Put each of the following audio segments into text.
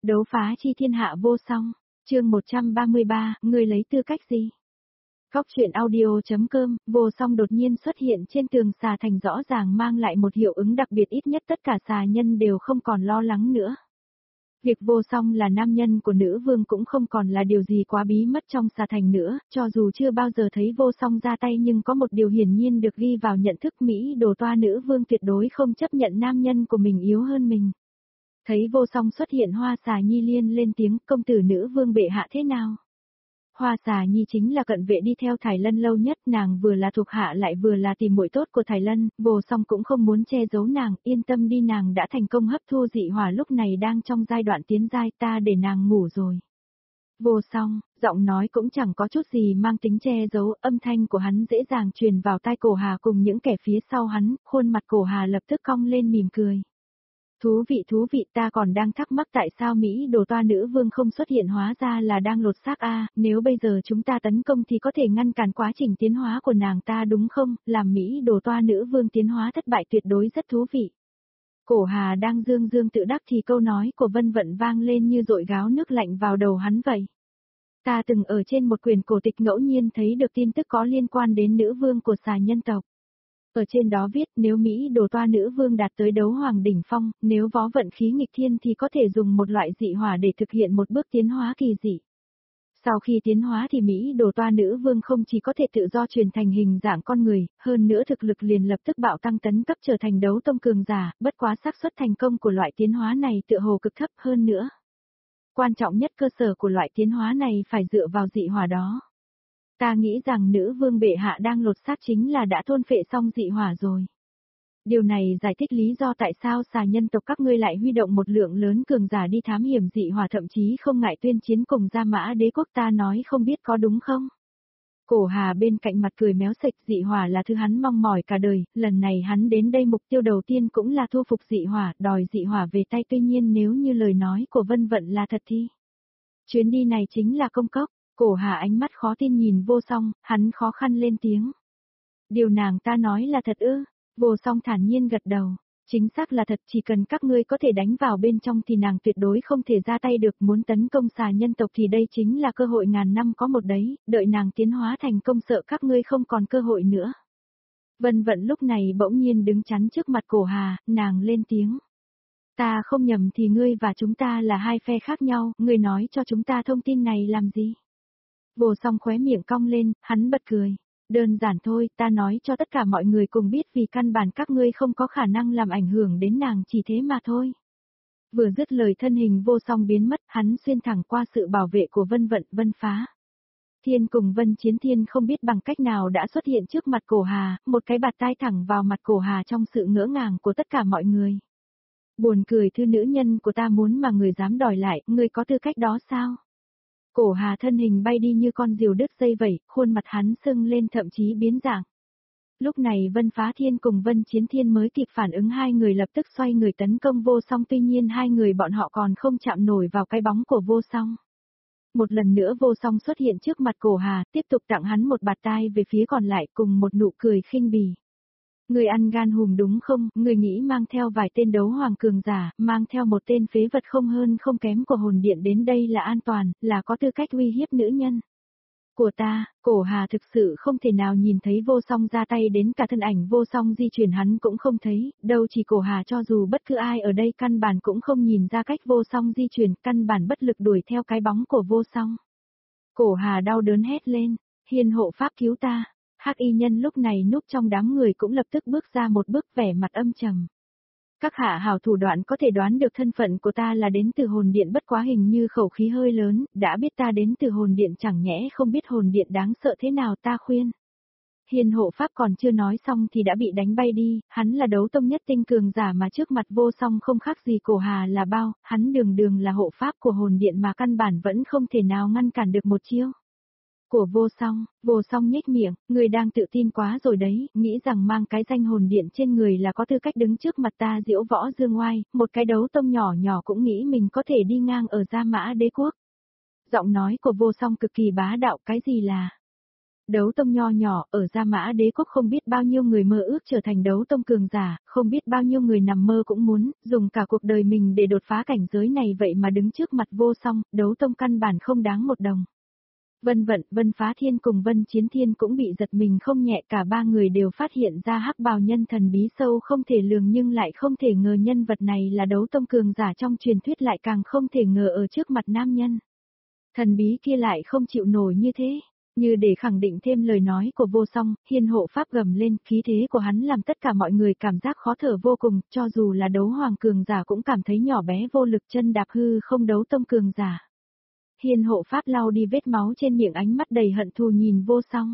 Đấu phá chi thiên hạ vô song, chương 133, ngươi lấy tư cách gì? Góc truyện audio.com, vô song đột nhiên xuất hiện trên tường xà thành rõ ràng mang lại một hiệu ứng đặc biệt, ít nhất tất cả xà nhân đều không còn lo lắng nữa. Việc vô song là nam nhân của nữ vương cũng không còn là điều gì quá bí mất trong xà thành nữa, cho dù chưa bao giờ thấy vô song ra tay nhưng có một điều hiển nhiên được ghi vào nhận thức Mỹ đồ toa nữ vương tuyệt đối không chấp nhận nam nhân của mình yếu hơn mình. Thấy vô song xuất hiện, Hoa Xà Nhi liên lên tiếng, công tử nữ vương bệ hạ thế nào? Hoa Xà Nhi chính là cận vệ đi theo Thải Lân lâu nhất, nàng vừa là thuộc hạ lại vừa là tìm muội tốt của Thải Lân, vô song cũng không muốn che giấu nàng, yên tâm đi, nàng đã thành công hấp thu dị hỏa, lúc này đang trong giai đoạn tiến giai, ta để nàng ngủ rồi. Vô song, giọng nói cũng chẳng có chút gì mang tính che giấu, âm thanh của hắn dễ dàng truyền vào tai Cổ Hà cùng những kẻ phía sau hắn, khuôn mặt Cổ Hà lập tức cong lên mỉm cười. Thú vị, ta còn đang thắc mắc tại sao Mỹ đồ toa nữ vương không xuất hiện, hóa ra là đang lột xác a, nếu bây giờ chúng ta tấn công thì có thể ngăn cản quá trình tiến hóa của nàng ta đúng không, làm Mỹ đồ toa nữ vương tiến hóa thất bại tuyệt đối rất thú vị. Cổ Hà đang dương tự đắc thì câu nói của Vân Vận vang lên như dội gáo nước lạnh vào đầu hắn vậy. Ta từng ở trên một quyển cổ tịch ngẫu nhiên thấy được tin tức có liên quan đến nữ vương của xà nhân tộc. Ở trên đó viết nếu Mỹ đồ toa nữ vương đạt tới đấu hoàng đỉnh phong, nếu võ vận khí nghịch thiên thì có thể dùng một loại dị hỏa để thực hiện một bước tiến hóa kỳ dị. Sau khi tiến hóa thì Mỹ đồ toa nữ vương không chỉ có thể tự do chuyển thành hình dạng con người, hơn nữa thực lực liền lập tức bạo tăng tấn cấp trở thành đấu tông cường giả, bất quá xác suất thành công của loại tiến hóa này tựa hồ cực thấp hơn nữa. Quan trọng nhất, cơ sở của loại tiến hóa này phải dựa vào dị hỏa đó. Ta nghĩ rằng nữ vương bệ hạ đang lột xác chính là đã thôn phệ xong dị hỏa rồi. Điều này giải thích lý do tại sao xà nhân tộc các ngươi lại huy động một lượng lớn cường giả đi thám hiểm dị hỏa, thậm chí không ngại tuyên chiến cùng Gia Mã đế quốc, ta nói không biết có đúng không? Cổ Hà bên cạnh mặt cười méo sệch, dị hỏa là thứ hắn mong mỏi cả đời, lần này hắn đến đây mục tiêu đầu tiên cũng là thu phục dị hỏa, đòi dị hỏa về tay, tuy nhiên nếu như lời nói của Vân Vận là thật thì chuyến đi này chính là công cốc. Cổ Hà ánh mắt khó tin nhìn vô song, hắn khó khăn lên tiếng. Điều nàng ta nói là thật ư? Vô song thản nhiên gật đầu. Chính xác là thật, chỉ cần các ngươi có thể đánh vào bên trong thì nàng tuyệt đối không thể ra tay được, muốn tấn công xà nhân tộc thì đây chính là cơ hội ngàn năm có một đấy, đợi nàng tiến hóa thành công sợ các ngươi không còn cơ hội nữa. Vân Vận lúc này bỗng nhiên đứng chắn trước mặt Cổ Hà, nàng lên tiếng. Ta không nhầm thì ngươi và chúng ta là hai phe khác nhau, ngươi nói cho chúng ta thông tin này làm gì? Vô song khóe miệng cong lên, hắn bật cười. Đơn giản thôi, ta nói cho tất cả mọi người cùng biết vì căn bản các ngươi không có khả năng làm ảnh hưởng đến nàng, chỉ thế mà thôi. Vừa dứt lời thân hình vô song biến mất, hắn xuyên thẳng qua sự bảo vệ của Vân Vận, Vân Phá. Thiên cùng Vân Chiến Thiên không biết bằng cách nào đã xuất hiện trước mặt Cổ Hà, một cái bạt tai thẳng vào mặt Cổ Hà trong sự ngỡ ngàng của tất cả mọi người. Buồn cười, thư nữ nhân của ta muốn mà người dám đòi lại, ngươi có tư cách đó sao? Cổ Hà thân hình bay đi như con diều đứt dây vậy, khuôn mặt hắn sưng lên thậm chí biến dạng. Lúc này Vân Phá Thiên cùng Vân Chiến Thiên mới kịp phản ứng, hai người lập tức xoay người tấn công vô song, tuy nhiên hai người bọn họ còn không chạm nổi vào cái bóng của vô song. Một lần nữa vô song xuất hiện trước mặt Cổ Hà, tiếp tục tặng hắn một bạt tai về phía còn lại cùng một nụ cười khinh bỉ. Người ăn gan hùm đúng không, người nghĩ mang theo vài tên đấu hoàng cường giả, mang theo một tên phế vật không hơn không kém của hồn điện đến đây là an toàn, là có tư cách uy hiếp nữ nhân của ta. Cổ Hà thực sự không thể nào nhìn thấy vô song ra tay, đến cả thân ảnh vô song di chuyển hắn cũng không thấy, đâu chỉ Cổ Hà, cho dù bất cứ ai ở đây căn bản cũng không nhìn ra cách vô song di chuyển, căn bản bất lực đuổi theo cái bóng của vô song. Cổ Hà đau đớn hét lên, Hiền hộ pháp cứu ta. Hắc y nhân lúc này núp trong đám người cũng lập tức bước ra một bước, vẻ mặt âm trầm. Các hạ hảo thủ đoạn, có thể đoán được thân phận của ta là đến từ hồn điện, bất quá hình như khẩu khí hơi lớn, đã biết ta đến từ hồn điện chẳng nhẽ không biết hồn điện đáng sợ thế nào, ta khuyên. Hiền hộ pháp còn chưa nói xong thì đã bị đánh bay đi, hắn là đấu tông nhất tinh cường giả mà trước mặt vô song không khác gì Cổ Hà là bao, hắn đường đường là hộ pháp của hồn điện mà căn bản vẫn không thể nào ngăn cản được một chiêu của vô song nhếch miệng, người đang tự tin quá rồi đấy, nghĩ rằng mang cái danh hồn điện trên người là có tư cách đứng trước mặt ta diễu võ dương oai, một cái đấu tông nhỏ nhỏ cũng nghĩ mình có thể đi ngang ở Gia Mã đế quốc. Giọng nói của vô song cực kỳ bá đạo, cái gì là Đấu tông nho nhỏ, ở Gia Mã Đế quốc không biết bao nhiêu người mơ ước trở thành đấu tông cường giả, không biết bao nhiêu người nằm mơ cũng muốn, dùng cả cuộc đời mình để đột phá cảnh giới này vậy mà đứng trước mặt Vô Song, đấu tông căn bản không đáng một đồng. Vân Vận, Vân Phá Thiên cùng Vân Chiến Thiên cũng bị giật mình không nhẹ, cả ba người đều phát hiện ra hắc bào nhân thần bí sâu không thể lường nhưng lại không thể ngờ nhân vật này là đấu tông cường giả trong truyền thuyết lại càng không thể ngờ ở trước mặt nam nhân. Thần bí kia lại không chịu nổi như thế. Như để khẳng định thêm lời nói của Vô Song, Hiên Hộ Pháp gầm lên, khí thế của hắn làm tất cả mọi người cảm giác khó thở vô cùng, cho dù là đấu hoàng cường giả cũng cảm thấy nhỏ bé vô lực, chân đạp hư không đấu tông cường giả. Hiên Hộ Pháp lau đi vết máu trên miệng, ánh mắt đầy hận thù nhìn Vô Song.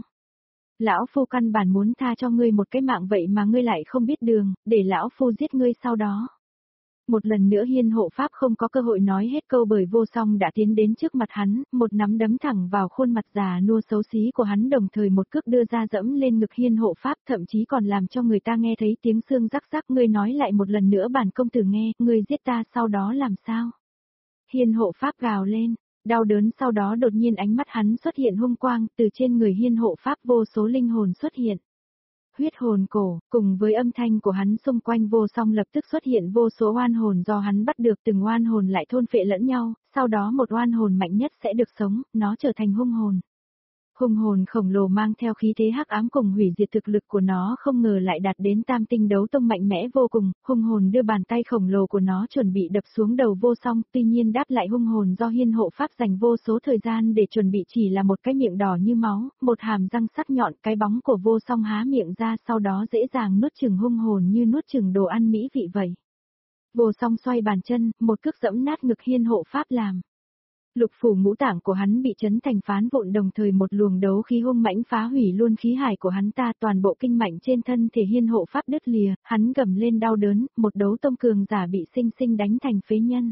Lão Phu căn bản muốn tha cho ngươi một cái mạng vậy mà ngươi lại không biết đường, để Lão Phu giết ngươi sau đó. Một lần nữa Hiên Hộ Pháp không có cơ hội nói hết câu bởi Vô Song đã tiến đến trước mặt hắn, một nắm đấm thẳng vào khuôn mặt già nua xấu xí của hắn, đồng thời một cước đưa ra dẫm lên ngực Hiên Hộ Pháp, thậm chí còn làm cho người ta nghe thấy tiếng xương rắc rắc. Ngươi nói lại một lần nữa bản công tử nghe, ngươi giết ta sau đó làm sao? Hiên Hộ Pháp gào lên, đau đớn, sau đó đột nhiên ánh mắt hắn xuất hiện hung quang, từ trên người Hiên Hộ Pháp vô số linh hồn xuất hiện. Huyết hồn cổ, cùng với âm thanh của hắn xung quanh Vô Song lập tức xuất hiện vô số oan hồn do hắn bắt được, từng oan hồn lại thôn phệ lẫn nhau, sau đó một oan hồn mạnh nhất sẽ được sống, nó trở thành hung hồn. Hung hồn khổng lồ mang theo khí thế hắc ám cùng hủy diệt, thực lực của nó không ngờ lại đạt đến tam tinh đấu tông mạnh mẽ vô cùng, hung hồn đưa bàn tay khổng lồ của nó chuẩn bị đập xuống đầu Vô Song, tuy nhiên đáp lại hung hồn do Hiên Hộ Pháp dành vô số thời gian để chuẩn bị chỉ là một cái miệng đỏ như máu, một hàm răng sắc nhọn, cái bóng của Vô Song há miệng ra sau đó dễ dàng nuốt chửng hung hồn như nuốt chửng đồ ăn mỹ vị vậy. Vô Song xoay bàn chân, một cước dẫm nát ngực Hiên Hộ Pháp làm. Lục phủ ngũ tạng của hắn bị chấn thành phán vụn, đồng thời một luồng đấu khí hung mãnh phá hủy luôn khí hải của hắn ta, toàn bộ kinh mạch trên thân thể Hiên Hộ Pháp đứt lìa, hắn gầm lên đau đớn, một đấu tông cường giả bị sinh sinh đánh thành phế nhân.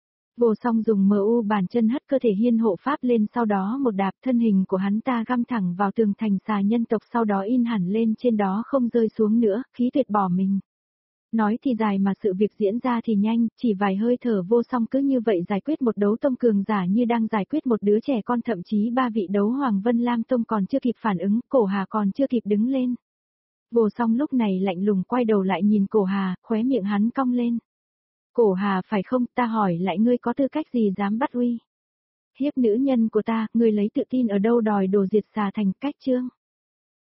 Vô Song dùng MU bàn chân hất cơ thể Hiên Hộ Pháp lên, sau đó một đạp, thân hình của hắn ta găm thẳng vào tường thành xà nhân tộc, sau đó in hẳn lên trên đó không rơi xuống nữa, khí tuyệt bỏ mình. Nói thì dài mà sự việc diễn ra thì nhanh, chỉ vài hơi thở Vô Song cứ như vậy giải quyết một đấu tông cường giả như đang giải quyết một đứa trẻ con, thậm chí ba vị đấu hoàng Vân Lam Tông còn chưa kịp phản ứng, Cổ Hà còn chưa kịp đứng lên. Vô Song lúc này lạnh lùng quay đầu lại nhìn Cổ Hà, khóe miệng hắn cong lên. Cổ Hà phải không, ta hỏi lại ngươi có tư cách gì dám bắt uy hiếp nữ nhân của ta, ngươi lấy tự tin ở đâu đòi đổ diệt xà thành cách chương.